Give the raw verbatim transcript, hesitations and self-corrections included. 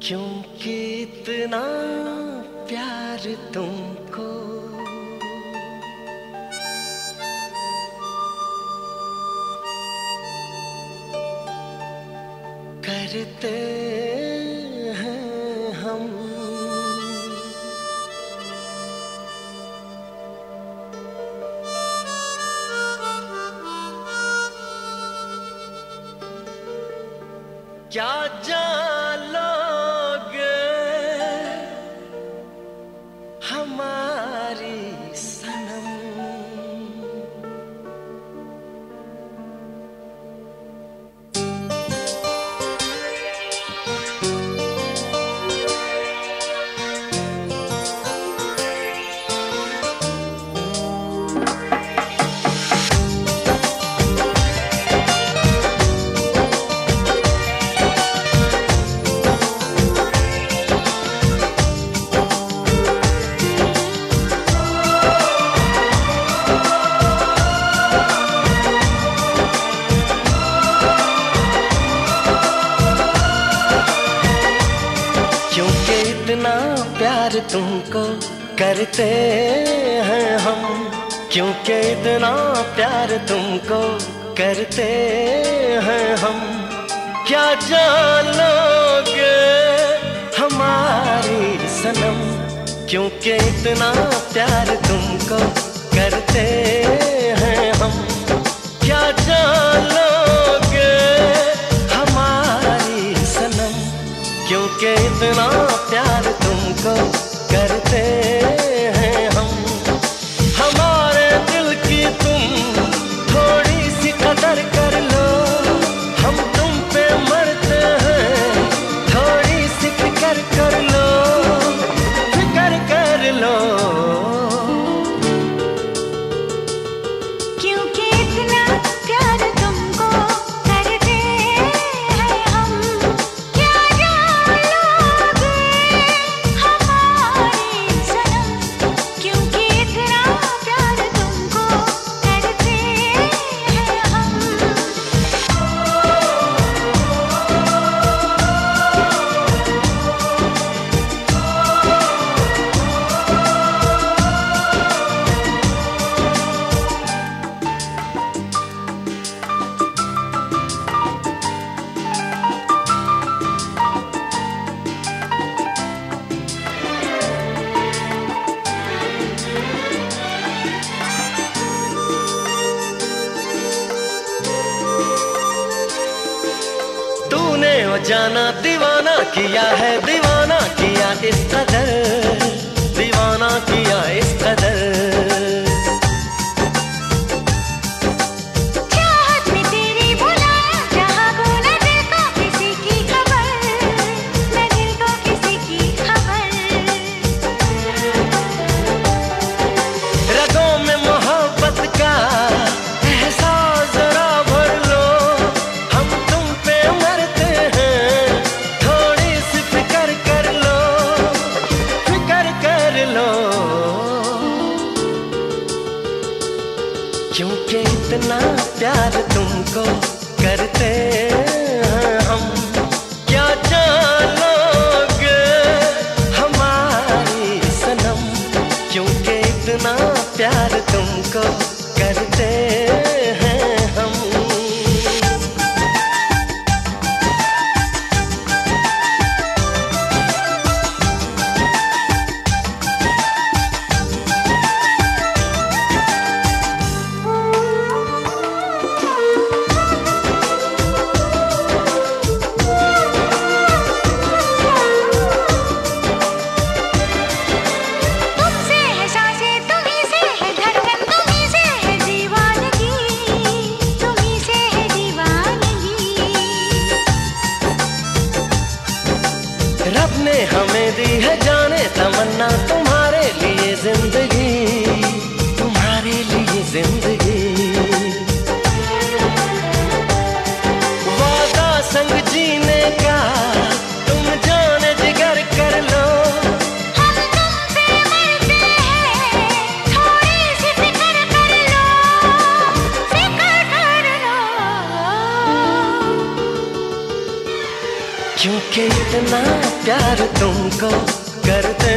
क्योंकि इतना प्यार तुमको करते हैं हम। क्या जान लोगे हमारी सनम, इतना प्यार तुमको करते हैं हम। क्योंकि इतना प्यार तुमको करते हैं हम। क्या जान लोगे हमारी सनम, क्योंकि इतना प्यार तुमको करते हैं हम। क्या जान लोगे हमारी सनम, क्योंकि इतना प्यार तुमको करते हैं हम। हमारे दिल की तुम थोड़ी सी कदर कर लो, हम तुम पे मरते हैं, थोड़ी सी फिक्र कर लो, फिक्र कर लो। क्योंकि इतना प्यार तुमको करते हैं हम। क्या जान लोगे हमारी सनम, क्योंकि इतना प्यार तुमको करते हैं हम। तूने वो जाना दीवाना किया है, दीवाना किया इस कदर, दीवाना किया इस कदर। चाहत में तेरी बुलाया जहाँ को न दिल को किसी की खबर, न दिल को किसी की खबर। रगों में मोहब्बत का एहसास जरा भर लो, हम तुम पे मरते हैं, थोड़ी सी फिक्र कर लो, फिक्र कर लो। क्योंकि इतना प्यार तुमको करते हैं हम। क्या जान लोगे हमारी सनम, क्योंकि इतना प्यार तुमको करते हैं हम। तुमसे है सांसें, तुम्हीं से है धड़कन, तुम्हीं से है दीवानगी, तुम्हीं से है दीवानगी। रब ने हमें दी है जाने तमन्ना, तुम्हारे लिए जिंदगी, तुम्हारे लिए जिंदगी। वादा संग जीने का तुम जाने जिगर कर लो, हम तुम पे मरते हैं, थोड़ी सी फिक्र कर लो, फिक्र कर लो। क्योंकि इतना प्यार तुमको करते